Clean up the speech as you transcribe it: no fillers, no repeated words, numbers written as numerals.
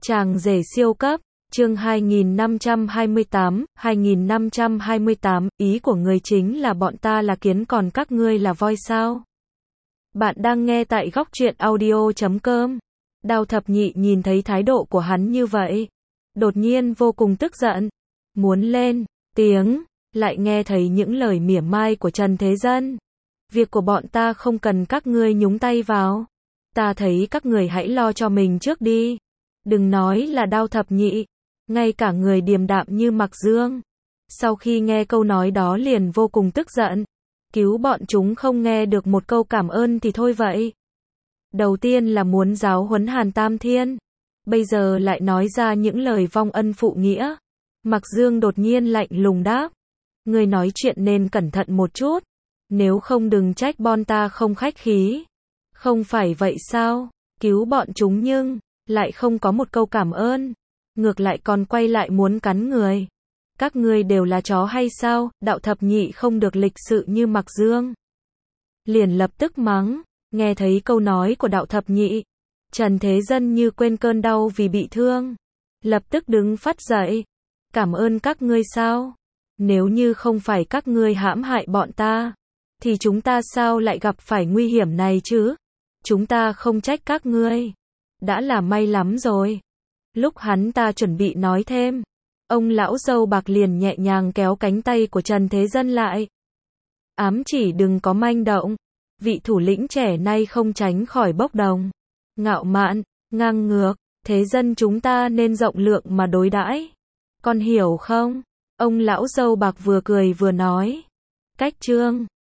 Chàng rể siêu cấp, chương 2528, ý của người chính là bọn ta là kiến còn các ngươi là voi sao? Bạn đang nghe tại góc truyện audio.com. Đào Thập Nhị nhìn thấy thái độ của hắn như vậy, đột nhiên vô cùng tức giận, muốn lên tiếng, lại nghe thấy những lời mỉa mai của Trần Thế Dân. Việc của bọn ta không cần các ngươi nhúng tay vào. Ta thấy các người hãy lo cho mình trước đi. Đừng nói là Đao Thập Nhị, ngay cả người điềm đạm như Mạc Dương, sau khi nghe câu nói đó liền vô cùng tức giận. Cứu bọn chúng không nghe được một câu cảm ơn thì thôi vậy. Đầu tiên là muốn giáo huấn Hàn Tam Thiên, bây giờ lại nói ra những lời vong ân phụ nghĩa. Mạc Dương đột nhiên lạnh lùng đáp, ngươi nói chuyện nên cẩn thận một chút, nếu không đừng trách bọn ta không khách khí. Không phải vậy sao, cứu bọn chúng nhưng lại không có một câu cảm ơn, ngược lại còn quay lại muốn cắn người. Các ngươi đều là chó hay sao? Đạo Thập Nhị không được lịch sự như Mạc Dương, liền lập tức mắng. Nghe thấy câu nói của Đạo Thập Nhị, Trần Thế Dân như quên cơn đau vì bị thương, lập tức đứng phắt dậy. Cảm ơn các ngươi sao? Nếu như không phải các ngươi hãm hại bọn ta, thì chúng ta sao lại gặp phải nguy hiểm này chứ? Chúng ta không trách các ngươi, đã là may lắm rồi. Lúc hắn ta chuẩn bị nói thêm, ông lão râu bạc liền nhẹ nhàng kéo cánh tay của Trần Thế Dân lại, ám chỉ đừng có manh động. Vị thủ lĩnh trẻ nay không tránh khỏi bốc đồng, ngạo mạn, ngang ngược. Thế Dân chúng ta nên rộng lượng mà đối đãi, con hiểu không? Ông lão râu bạc vừa cười vừa nói. Cách chương